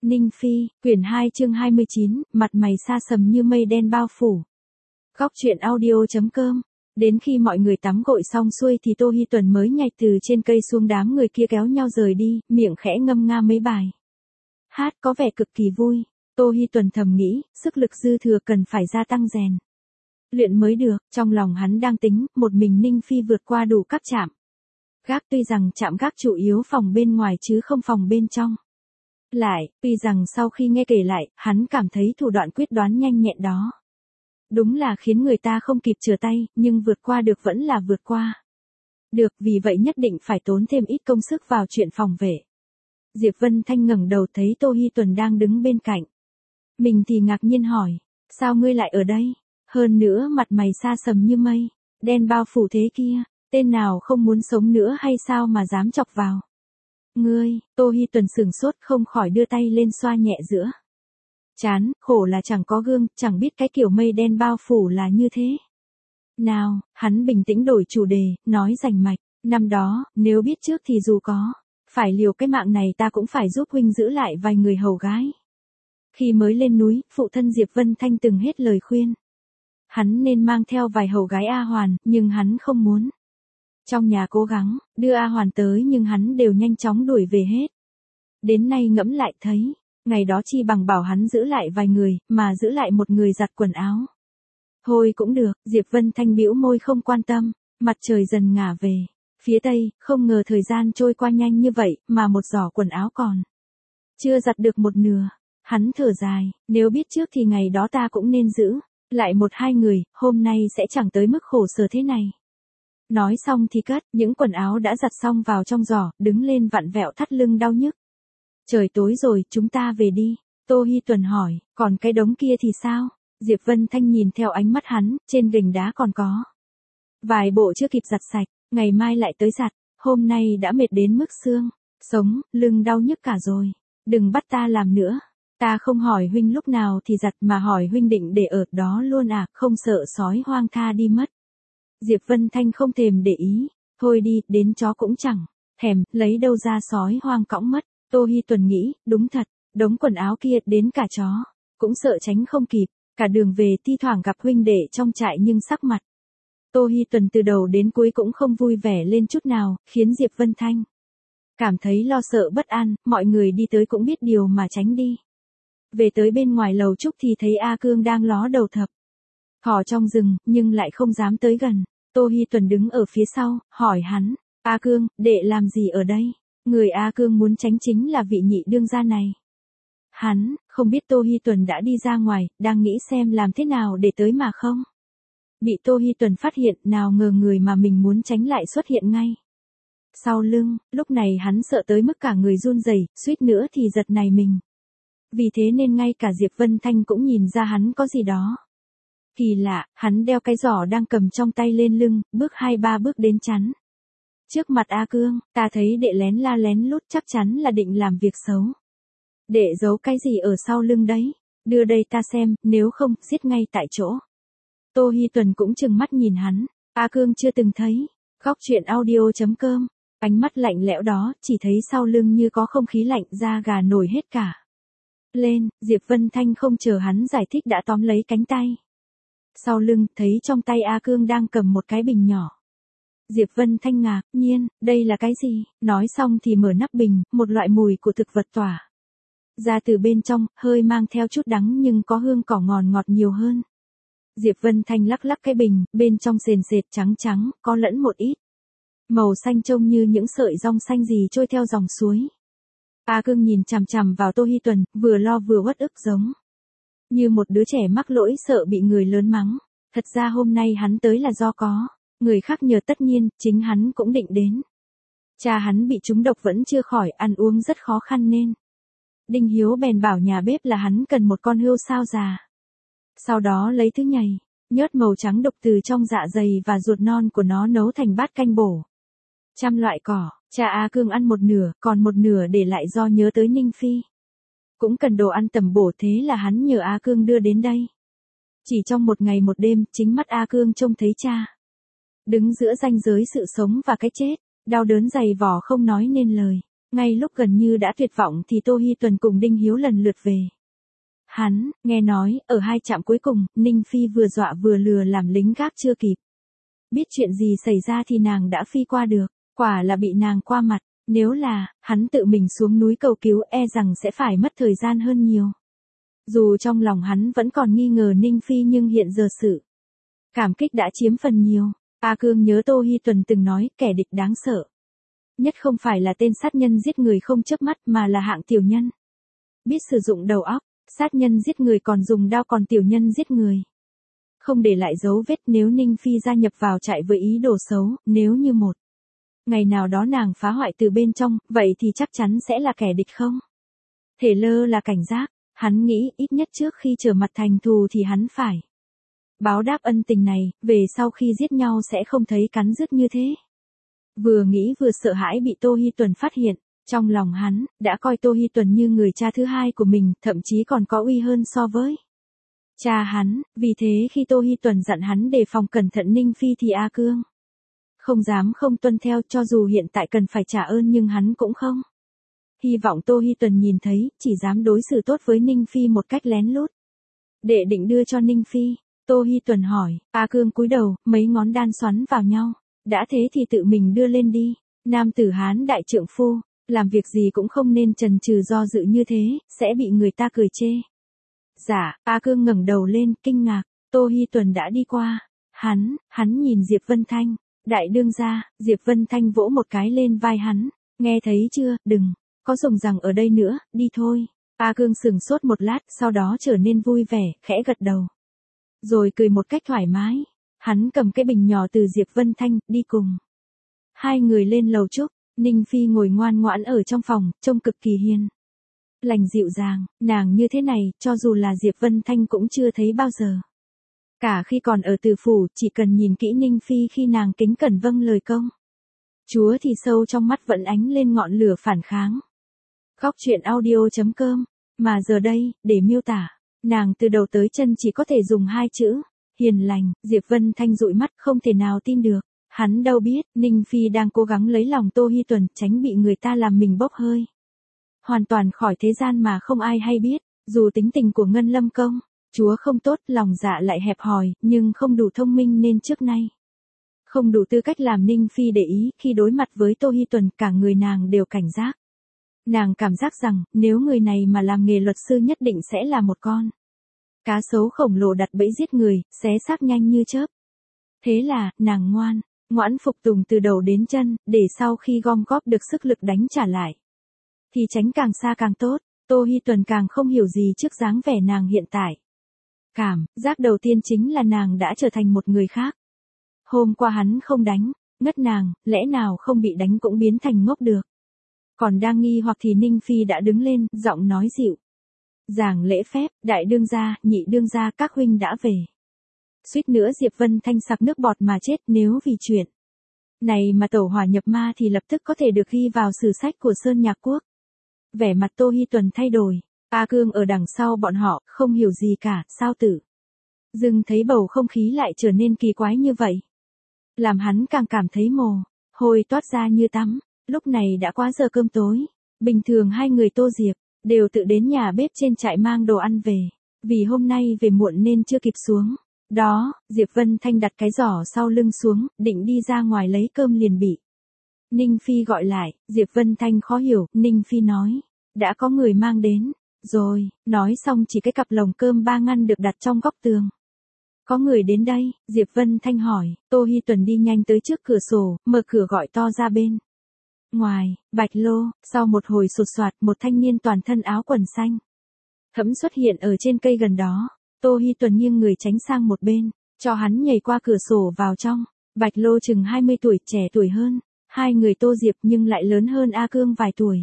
Ninh Phi, quyển 2 chương 29, mặt mày sa sầm như mây đen bao phủ. Góc truyện audio.com. Đến khi mọi người tắm gội xong xuôi thì Tô Hi Tuần mới nhảy từ trên cây xuống, đám người kia kéo nhau rời đi, miệng khẽ ngâm nga mấy bài hát có vẻ cực kỳ vui. Tô Hi Tuần thầm nghĩ, sức lực dư thừa cần phải gia tăng rèn luyện mới được. Trong lòng hắn đang tính, một mình Ninh Phi vượt qua đủ các trạm gác, tuy rằng trạm gác chủ yếu phòng bên ngoài chứ không phòng bên trong. Lại, tuy rằng sau khi nghe kể lại, hắn cảm thấy thủ đoạn quyết đoán nhanh nhẹn đó đúng là khiến người ta không kịp trở tay, nhưng vượt qua được vẫn là vượt qua được, vì vậy nhất định phải tốn thêm ít công sức vào chuyện phòng vệ. Diệp Vân Thanh ngẩng đầu thấy Tô Hi Tuần đang đứng bên cạnh mình thì ngạc nhiên hỏi, sao ngươi lại ở đây? Hơn nữa mặt mày sa sầm như mây đen bao phủ thế kia, tên nào không muốn sống nữa hay sao mà dám chọc vào ngươi? Tô Hi Tuần sửng sốt, không khỏi đưa tay lên xoa nhẹ giữa trán, khổ là chẳng có gương, chẳng biết cái kiểu mây đen bao phủ là như thế nào. Hắn bình tĩnh đổi chủ đề, nói rành mạch, năm đó, nếu biết trước thì dù có phải liều cái mạng này ta cũng phải giúp huynh giữ lại vài người hầu gái. Khi mới lên núi, phụ thân Diệp Vân Thanh từng hết lời khuyên hắn nên mang theo vài hầu gái A Hoàn, nhưng hắn không muốn. Trong nhà cố gắng đưa A Hoàn tới nhưng hắn đều nhanh chóng đuổi về hết. Đến nay ngẫm lại thấy, ngày đó chi bằng bảo hắn giữ lại vài người, mà giữ lại một người giặt quần áo. Thôi cũng được. Diệp Vân Thanh bĩu môi không quan tâm. Mặt trời dần ngả về phía tây, không ngờ thời gian trôi qua nhanh như vậy, mà một giỏ quần áo còn chưa giặt được một nửa. Hắn thở dài, nếu biết trước thì ngày đó ta cũng nên giữ lại một hai người, hôm nay sẽ chẳng tới mức khổ sở thế này. Nói xong thì cất những quần áo đã giặt xong vào trong giỏ, đứng lên vặn vẹo thắt lưng đau nhức. Trời tối rồi, chúng ta về đi. Tô Hi Tuần hỏi, còn cái đống kia thì sao? Diệp Vân Thanh nhìn theo ánh mắt hắn, trên gành đá còn có vài bộ chưa kịp giặt sạch, ngày mai lại tới giặt, hôm nay đã mệt đến mức xương sống, lưng đau nhức cả rồi. Đừng bắt ta làm nữa. Ta không hỏi huynh lúc nào thì giặt mà hỏi huynh định để ở đó luôn à, không sợ sói hoang tha đi mất. Diệp Vân Thanh không thèm để ý, thôi đi, đến chó cũng chẳng thèm, lấy đâu ra sói hoang cõng mất. Tô Hi Tuần nghĩ, đúng thật, đống quần áo kia đến cả chó cũng sợ tránh không kịp. Cả đường về thi thoảng gặp huynh đệ trong trại nhưng sắc mặt Tô Hi Tuần từ đầu đến cuối cũng không vui vẻ lên chút nào, khiến Diệp Vân Thanh cảm thấy lo sợ bất an. Mọi người đi tới cũng biết điều mà tránh đi. Về tới bên ngoài lầu trúc thì thấy A Cương đang ló đầu thập thỏ trong rừng, nhưng lại không dám tới gần. Tô Hi Tuần đứng ở phía sau, hỏi hắn, A Cương, đệ làm gì ở đây? Người A Cương muốn tránh chính là vị nhị đương gia này. Hắn không biết Tô Hi Tuần đã đi ra ngoài, đang nghĩ xem làm thế nào để tới mà không bị Tô Hi Tuần phát hiện. Nào ngờ người mà mình muốn tránh lại xuất hiện ngay sau lưng. Lúc này hắn sợ tới mức cả người run rẩy, suýt nữa thì giật nảy mình. Vì thế nên ngay cả Diệp Vân Thanh cũng nhìn ra hắn có gì đó kỳ lạ. Hắn đeo cái giỏ đang cầm trong tay lên lưng, bước 2-3 bước đến chắn trước mặt A Cương. Ta thấy đệ lén la lén lút, chắc chắn là định làm việc xấu. Đệ giấu cái gì ở sau lưng đấy? Đưa đây ta xem, nếu không, giết ngay tại chỗ. Tô Hi Tuần cũng trừng mắt nhìn hắn. A Cương chưa từng thấy. Góc truyện audio.com. Ánh mắt lạnh lẽo đó, chỉ thấy sau lưng như có không khí lạnh, da gà nổi hết cả lên. Diệp Vân Thanh không chờ hắn giải thích đã tóm lấy cánh tay sau lưng, thấy trong tay A Cương đang cầm một cái bình nhỏ. Diệp Vân Thanh ngạc nhiên, đây là cái gì? Nói xong thì mở nắp bình, một loại mùi của thực vật tỏa ra từ bên trong, hơi mang theo chút đắng nhưng có hương cỏ ngọt ngọt nhiều hơn. Diệp Vân Thanh lắc lắc cái bình, bên trong sền sệt trắng trắng, có lẫn một ít màu xanh trông như những sợi rong xanh gì trôi theo dòng suối. A Cương nhìn chằm chằm vào Tô Hi Tuần, vừa lo vừa uất ức, giống như một đứa trẻ mắc lỗi sợ bị người lớn mắng. Thật ra hôm nay hắn tới là do có người khác nhờ, tất nhiên, chính hắn cũng định đến. Cha hắn bị trúng độc vẫn chưa khỏi, ăn uống rất khó khăn nên Đinh Hiếu bèn bảo nhà bếp là hắn cần một con hươu sao già. Sau đó lấy thứ nhầy nhớt màu trắng đục từ trong dạ dày và ruột non của nó nấu thành bát canh bổ trăm loại cỏ. Cha A Cương ăn một nửa, còn một nửa để lại do nhớ tới Ninh Phi cũng cần đồ ăn tầm bổ, thế là hắn nhờ A Cương đưa đến đây. Chỉ trong một ngày một đêm, chính mắt A Cương trông thấy cha đứng giữa ranh giới sự sống và cái chết, đau đớn dày vò không nói nên lời. Ngay lúc gần như đã tuyệt vọng thì Tô Hi Tuần cùng Đinh Hiếu lần lượt về. Hắn, nghe nói, ở 2 trạm cuối cùng, Ninh Phi vừa dọa vừa lừa làm lính gác chưa kịp. Biết chuyện gì xảy ra thì nàng đã phi qua được, quả là bị nàng qua mặt, nếu là, hắn tự mình xuống núi cầu cứu e rằng sẽ phải mất thời gian hơn nhiều. Dù trong lòng hắn vẫn còn nghi ngờ Ninh Phi nhưng hiện giờ sự cảm kích đã chiếm phần nhiều. A Cương nhớ Tô Hi Tuần từng nói kẻ địch đáng sợ nhất không phải là tên sát nhân giết người không chớp mắt mà là hạng tiểu nhân. Biết sử dụng đầu óc, sát nhân giết người còn dùng đao còn tiểu nhân giết người. Không để lại dấu vết nếu Ninh Phi gia nhập vào trại với ý đồ xấu, nếu như một ngày nào đó nàng phá hoại từ bên trong, vậy thì chắc chắn sẽ là kẻ địch không? Thể lơ là cảnh giác, hắn nghĩ ít nhất trước khi trở mặt thành thù thì hắn phải báo đáp ân tình này, về sau khi giết nhau sẽ không thấy cắn rứt như thế. Vừa nghĩ vừa sợ hãi bị Tô Hi Tuần phát hiện, trong lòng hắn, đã coi Tô Hi Tuần như người cha thứ hai của mình, thậm chí còn có uy hơn so với cha hắn, vì thế khi Tô Hi Tuần dặn hắn đề phòng cẩn thận Ninh Phi thì A Cương không dám không tuân theo, cho dù hiện tại cần phải trả ơn nhưng hắn cũng không hy vọng Tô Hi Tuần nhìn thấy, chỉ dám đối xử tốt với Ninh Phi một cách lén lút. Đệ định đưa cho Ninh Phi, Tô Hi Tuần hỏi, A Cương cúi đầu, mấy ngón đan xoắn vào nhau, đã thế thì tự mình đưa lên đi, nam tử Hán đại trượng phu, làm việc gì cũng không nên chần chừ do dự như thế, sẽ bị người ta cười chê. Dạ, A Cương ngẩng đầu lên, kinh ngạc, Tô Hi Tuần đã đi qua, hắn nhìn Diệp Vân Thanh, đại đương gia, Diệp Vân Thanh vỗ một cái lên vai hắn, nghe thấy chưa, đừng có dùng rằng ở đây nữa, đi thôi. A Cương sừng sốt một lát, sau đó trở nên vui vẻ, khẽ gật đầu. Rồi cười một cách thoải mái. Hắn cầm cái bình nhỏ từ Diệp Vân Thanh, đi cùng. Hai người lên lầu chúc, Ninh Phi ngồi ngoan ngoãn ở trong phòng, trông cực kỳ hiền lành dịu dàng, nàng như thế này, cho dù là Diệp Vân Thanh cũng chưa thấy bao giờ. Cả khi còn ở Từ phủ, chỉ cần nhìn kỹ Ninh Phi khi nàng kính cẩn vâng lời công chúa thì sâu trong mắt vẫn ánh lên ngọn lửa phản kháng. Góc truyện audio.com, mà giờ đây, để miêu tả, nàng từ đầu tới chân chỉ có thể dùng 2 chữ, hiền lành. Diệp Vân Thanh dụi mắt không thể nào tin được, hắn đâu biết, Ninh Phi đang cố gắng lấy lòng Tô Hi Tuần, tránh bị người ta làm mình bốc hơi hoàn toàn khỏi thế gian mà không ai hay biết. Dù tính tình của Ngân Lâm công chúa không tốt, lòng dạ lại hẹp hòi, nhưng không đủ thông minh nên trước nay không đủ tư cách làm Ninh Phi để ý. Khi đối mặt với Tô Hi Tuần, cả người nàng đều cảnh giác. Nàng cảm giác rằng, nếu người này mà làm nghề luật sư nhất định sẽ là một con cá sấu khổng lồ đặt bẫy giết người, xé xác nhanh như chớp. Thế là, nàng ngoãn phục tùng từ đầu đến chân, để sau khi gom góp được sức lực đánh trả lại thì tránh càng xa càng tốt. Tô Hi Tuần càng không hiểu gì trước dáng vẻ nàng hiện tại. Cảm giác đầu tiên chính là nàng đã trở thành một người khác. Hôm qua hắn không đánh ngất nàng, lẽ nào không bị đánh cũng biến thành ngốc được. Còn đang nghi hoặc thì Ninh Phi đã đứng lên, giọng nói dịu dàng lễ phép, đại đương gia, nhị đương gia, các huynh đã về. Suýt nữa Diệp Vân Thanh sặc nước bọt mà chết, nếu vì chuyện này mà tẩu hỏa nhập ma thì lập tức có thể được ghi vào sử sách của Sơn Nhạc Quốc. Vẻ mặt Tô Hi Tuần thay đổi, A Cương ở đằng sau bọn họ, không hiểu gì cả, sao tự dưng thấy bầu không khí lại trở nên kỳ quái như vậy. Làm hắn càng cảm thấy mồ hôi toát ra như tắm. Lúc này đã quá giờ cơm tối. Bình thường hai người Tô Diệp đều tự đến nhà bếp trên trại mang đồ ăn về. Vì hôm nay về muộn nên chưa kịp xuống. Đó, Diệp Vân Thanh đặt cái giỏ sau lưng xuống, định đi ra ngoài lấy cơm liền bị Ninh Phi gọi lại. Diệp Vân Thanh khó hiểu, Ninh Phi nói, đã có người mang đến rồi. Nói xong chỉ cái cặp lồng cơm 3 ngăn được đặt trong góc tường. Có người đến đây, Diệp Vân Thanh hỏi. Tô Hi Tuần đi nhanh tới trước cửa sổ, mở cửa gọi to ra bên ngoài. Bạch Lô. Sau một hồi sột soạt, một thanh niên toàn thân áo quần xanh thẫm xuất hiện ở trên cây gần đó. Tô Hi Tuần nghiêng người tránh sang một bên, cho hắn nhảy qua cửa sổ vào trong. Bạch Lô chừng 20 tuổi, trẻ tuổi hơn hai người Tô Diệp nhưng lại lớn hơn A Cương vài tuổi.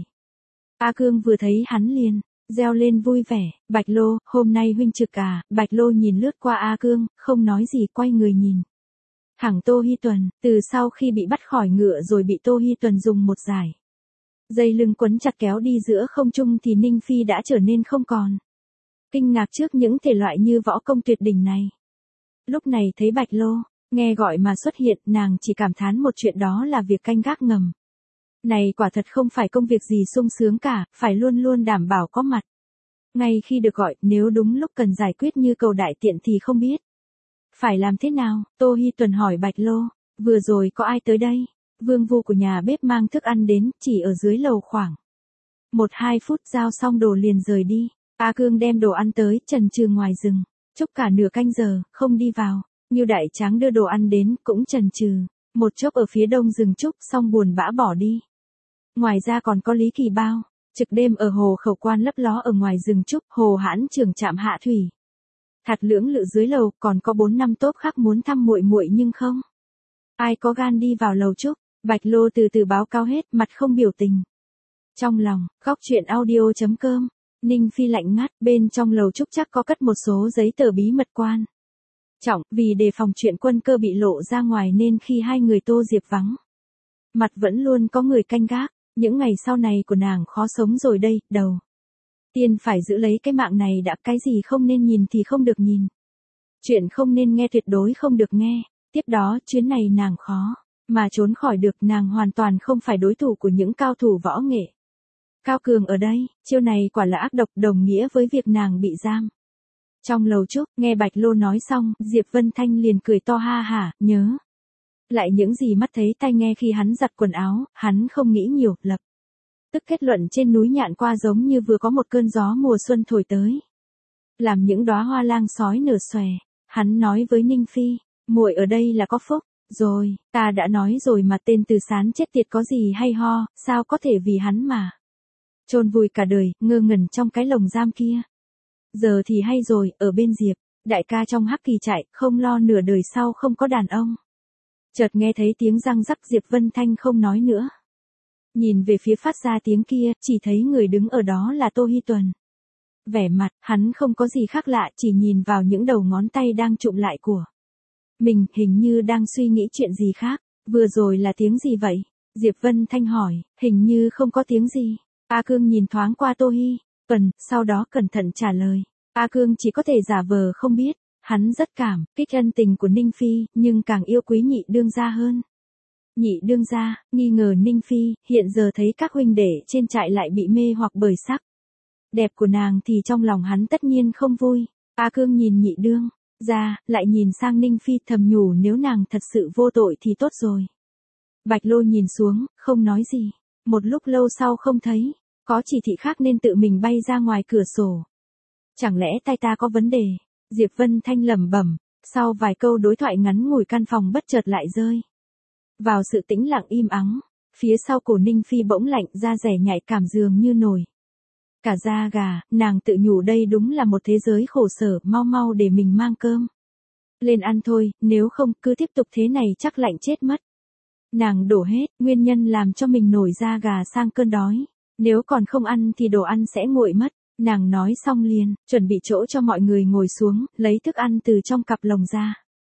A Cương vừa thấy hắn liền reo lên vui vẻ, Bạch Lô, hôm nay huynh trực à? Bạch Lô nhìn lướt qua A Cương, không nói gì, quay người nhìn thẳng Tô Hi Tuần. Từ sau khi bị bắt khỏi ngựa rồi bị Tô Hi Tuần dùng một dải dây lưng quấn chặt kéo đi giữa không trung thì Ninh Phi đã trở nên không còn kinh ngạc trước những thể loại như võ công tuyệt đỉnh này. Lúc này thấy Bạch Lô nghe gọi mà xuất hiện, nàng chỉ cảm thán một chuyện, đó là việc canh gác ngầm Này quả thật không phải công việc gì sung sướng cả, phải luôn luôn đảm bảo có mặt. Ngay khi được gọi, nếu đúng lúc cần giải quyết như cầu đại tiện thì không biết. Phải làm thế nào? Tô Hi Tuần hỏi Bạch Lô. Vừa rồi có ai tới đây? Vương Vu của nhà bếp mang thức ăn đến, chỉ ở dưới lầu khoảng 1-2 phút giao xong đồ liền rời đi. A Cương đem đồ ăn tới, chần chừ ngoài rừng. Chúc cả nửa canh giờ, không đi vào. Ngưu Đại Tráng đưa đồ ăn đến, cũng chần chừ. Một chốc ở phía đông rừng trúc, xong buồn bã bỏ đi. Ngoài ra còn có Lý Kỳ Bao, trực đêm ở hồ khẩu quan lấp ló ở ngoài rừng trúc, Hồ Hãn trưởng trạm hạ thủy. Thạt Lưỡng Lự dưới lầu, còn có 4-5 tốp khác muốn thăm muội muội nhưng không ai có gan đi vào lầu trúc. Bạch Lô từ từ báo cáo hết, mặt không biểu tình. Trong lòng, góc chuyện audio.com, Ninh Phi lạnh ngắt, bên trong lầu trúc chắc có cất một số giấy tờ bí mật quan trọng, vì đề phòng chuyện quân cơ bị lộ ra ngoài nên khi hai người Tô Diệp vắng mặt vẫn luôn có người canh gác. Những ngày sau này của nàng khó sống rồi đây, đầu tiên phải giữ lấy cái mạng này đã, cái gì không nên nhìn thì không được nhìn. Chuyện không nên nghe tuyệt đối không được nghe. Tiếp đó, chuyến này nàng khó mà trốn khỏi được, nàng hoàn toàn không phải đối thủ của những cao thủ võ nghệ cao cường ở đây, chiêu này quả là ác độc, đồng nghĩa với việc nàng bị giam. Trong lầu trúc, nghe Bạch Lô nói xong, Diệp Vân Thanh liền cười to ha hả, nhớ lại những gì mắt thấy tai nghe khi hắn giặt quần áo, hắn không nghĩ nhiều, lập tức kết luận trên núi Nhạn Qua giống như vừa có một cơn gió mùa xuân thổi tới, làm những đóa hoa lang sói nở xòe. Hắn nói với Ninh Phi, muội ở đây là có phúc. Rồi, ta đã nói rồi mà, tên Từ Sán chết tiệt có gì hay ho, sao có thể vì hắn mà chôn vùi cả đời, ngơ ngẩn trong cái lồng giam kia. Giờ thì hay rồi, ở bên Diệp đại ca trong Hắc Kỳ trại, không lo nửa đời sau không có đàn ông. Chợt nghe thấy tiếng răng rắc, Diệp Vân Thanh không nói nữa. Nhìn về phía phát ra tiếng kia, chỉ thấy người đứng ở đó là Tô Hi Tuần. Vẻ mặt, hắn không có gì khác lạ, chỉ nhìn vào những đầu ngón tay đang chụm lại của mình, hình như đang suy nghĩ chuyện gì khác. Vừa rồi là tiếng gì vậy? Diệp Vân Thanh hỏi. Hình như không có tiếng gì. A Cương nhìn thoáng qua Tô Hi Tuần, sau đó cẩn thận trả lời. A Cương chỉ có thể giả vờ không biết. Hắn rất cảm kích ân tình của Ninh Phi, nhưng càng yêu quý nhị đương gia hơn. Nhị đương gia, nghi ngờ Ninh Phi, hiện giờ thấy các huynh đệ trên trại lại bị mê hoặc bởi sắc đẹp của nàng thì trong lòng hắn tất nhiên không vui. A Cương nhìn nhị đương gia, lại nhìn sang Ninh Phi, thầm nhủ nếu nàng thật sự vô tội thì tốt rồi. Bạch Lô nhìn xuống, không nói gì. Một lúc lâu sau không thấy có chỉ thị khác nên tự mình bay ra ngoài cửa sổ. Chẳng lẽ tai ta có vấn đề? Diệp Vân Thanh lẩm bẩm. Sau vài câu đối thoại ngắn ngủi, căn phòng bất chợt lại rơi vào sự tĩnh lặng im ắng. Phía sau cổ Ninh Phi bỗng lạnh, da rẻ nhạy cảm dường như nổi cả da gà. Nàng tự nhủ đây đúng là một thế giới khổ sở, mau mau để mình mang cơm lên ăn thôi, nếu không cứ tiếp tục thế này chắc lạnh chết mất. Nàng đổ hết nguyên nhân làm cho mình nổi da gà sang cơn đói. Nếu còn không ăn thì đồ ăn sẽ nguội mất. Nàng nói xong liền chuẩn bị chỗ cho mọi người ngồi xuống, lấy thức ăn từ trong cặp lồng ra.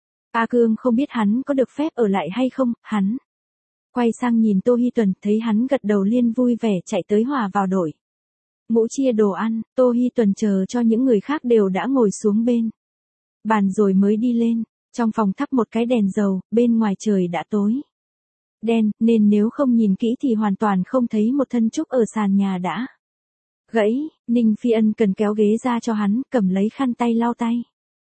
A Cương không biết hắn có được phép ở lại hay không. Hắn quay sang nhìn Tô Hi Tuần, thấy hắn gật đầu liên vui vẻ chạy tới hòa vào đội ngũ chia đồ ăn. Tô Hi Tuần chờ cho những người khác đều đã ngồi xuống bên bàn rồi mới đi lên. Trong phòng thắp một cái đèn dầu, bên ngoài trời đã tối đen, nên nếu không nhìn kỹ thì hoàn toàn không thấy một thân trúc ở sàn nhà đã gãy. Ninh Phi ân cần kéo ghế ra cho hắn, cầm lấy khăn tay lau tay.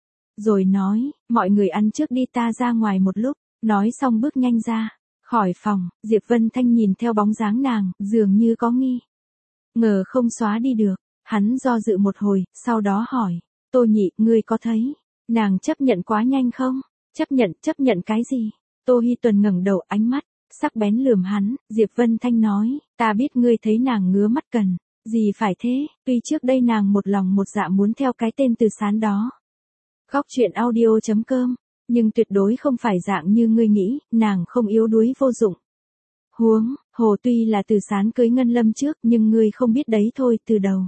Rồi nói, mọi người ăn trước đi, ta ra ngoài một lúc. Nói xong bước nhanh ra khỏi phòng. Diệp Vân Thanh nhìn theo bóng dáng nàng, dường như có nghi ngờ không xóa đi được. Hắn do dự một hồi, sau đó hỏi, Tô nhị, ngươi có thấy nàng chấp nhận quá nhanh không? Chấp nhận cái gì? Tô Hi Tuần ngẩng đầu, ánh mắt sắc bén lườm hắn. Diệp Vân Thanh nói, ta biết ngươi thấy nàng ngứa mắt cần gì phải thế, tuy trước đây nàng một lòng một dạ muốn theo cái tên Từ Sán đó. Góc chuyện audio.com, nhưng tuyệt đối không phải dạng như ngươi nghĩ, nàng không yếu đuối vô dụng. Huống hồ tuy là Từ Sán cưới Ngân Lâm trước, nhưng ngươi không biết đấy thôi, từ đầu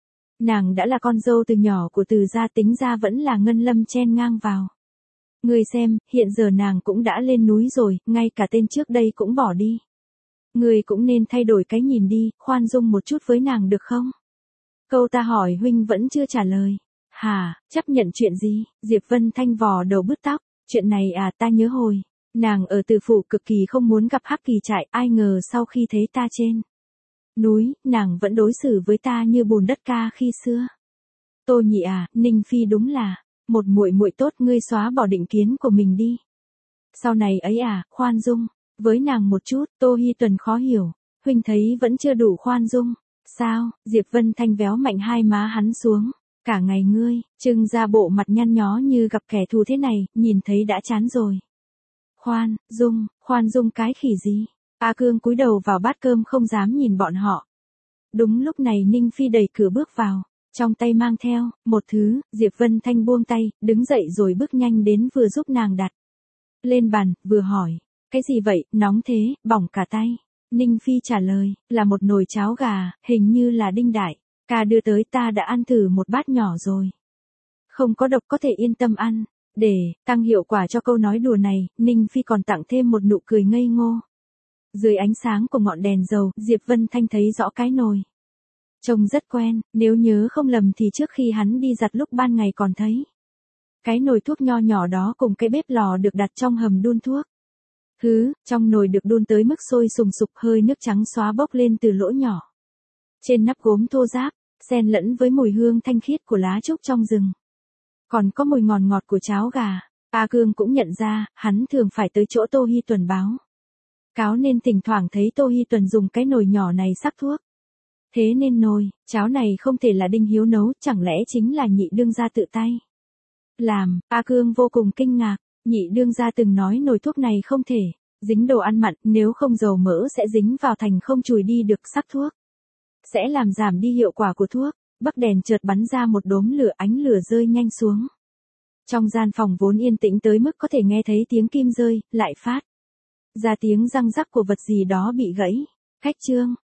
nàng đã là con dâu từ nhỏ của Từ gia, tính ra vẫn là Ngân Lâm chen ngang vào. Ngươi xem, hiện giờ nàng cũng đã lên núi rồi, ngay cả tên trước đây cũng bỏ đi. Ngươi cũng nên thay đổi cái nhìn đi, khoan dung một chút với nàng được không? Câu ta hỏi huynh vẫn chưa trả lời. Hả, chấp nhận chuyện gì? Diệp Vân Thanh vò đầu bứt tóc. Chuyện này à, ta nhớ hồi Nàng ở Từ Phủ cực kỳ không muốn gặp Hắc Kỳ Trại, ai ngờ sau khi thấy ta trên núi, nàng vẫn đối xử với ta như bùn đất ca khi xưa. Tô Nhị à, Ninh Phi đúng là một muội muội tốt, ngươi xóa bỏ định kiến của mình đi. Sau này ấy à, khoan dung với nàng một chút. Tô Hi Tuần khó hiểu, huynh thấy vẫn chưa đủ khoan dung. Sao? Diệp Vân Thanh véo mạnh hai má hắn xuống. Cả ngày ngươi trưng ra bộ mặt nhăn nhó như gặp kẻ thù thế này, nhìn thấy đã chán rồi. Khoan dung cái khỉ gì? A Cương cúi đầu vào bát cơm không dám nhìn bọn họ. Đúng lúc này Ninh Phi đẩy cửa bước vào, trong tay mang theo một thứ. Diệp Vân Thanh buông tay, đứng dậy rồi bước nhanh đến, vừa giúp nàng đặt lên bàn, vừa hỏi, cái gì vậy, nóng thế, bỏng cả tay. Ninh Phi trả lời, là một nồi cháo gà, hình như là Đinh Đại ca đưa tới, ta đã ăn thử một bát nhỏ rồi. Không có độc, có thể yên tâm ăn. Để tăng hiệu quả cho câu nói đùa này, Ninh Phi còn tặng thêm một nụ cười ngây ngô. Dưới ánh sáng của ngọn đèn dầu, Diệp Vân Thanh thấy rõ cái nồi. Trông rất quen, nếu nhớ không lầm thì trước khi hắn đi giặt lúc ban ngày còn thấy cái nồi thuốc nho nhỏ đó cùng cái bếp lò được đặt trong hầm đun thuốc. Trong nồi được đun tới mức sôi sùng sục, hơi nước trắng xóa bốc lên từ lỗ nhỏ. Trên nắp gốm thô ráp, xen lẫn với mùi hương thanh khiết của lá trúc trong rừng. Còn có mùi ngọt ngọt của cháo gà. A Cương cũng nhận ra, hắn thường phải tới chỗ Tô Hi Tuần báo cáo nên thỉnh thoảng thấy Tô Hi Tuần dùng cái nồi nhỏ này sắc thuốc. Thế nên nồi cháo này không thể là Đinh Hiếu nấu, chẳng lẽ chính là Nhị đương gia tự tay làm. A Cương vô cùng kinh ngạc, Nhị đương gia từng nói nồi thuốc này không thể dính đồ ăn mặn, nếu không dầu mỡ sẽ dính vào thành không chùi đi được sắc thuốc, sẽ làm giảm đi hiệu quả của thuốc. Bắc đèn chợt bắn ra một đốm lửa, ánh lửa rơi nhanh xuống. Trong gian phòng vốn yên tĩnh tới mức có thể nghe thấy tiếng kim rơi, lại phát ra tiếng răng rắc của vật gì đó bị gãy. Khách trương,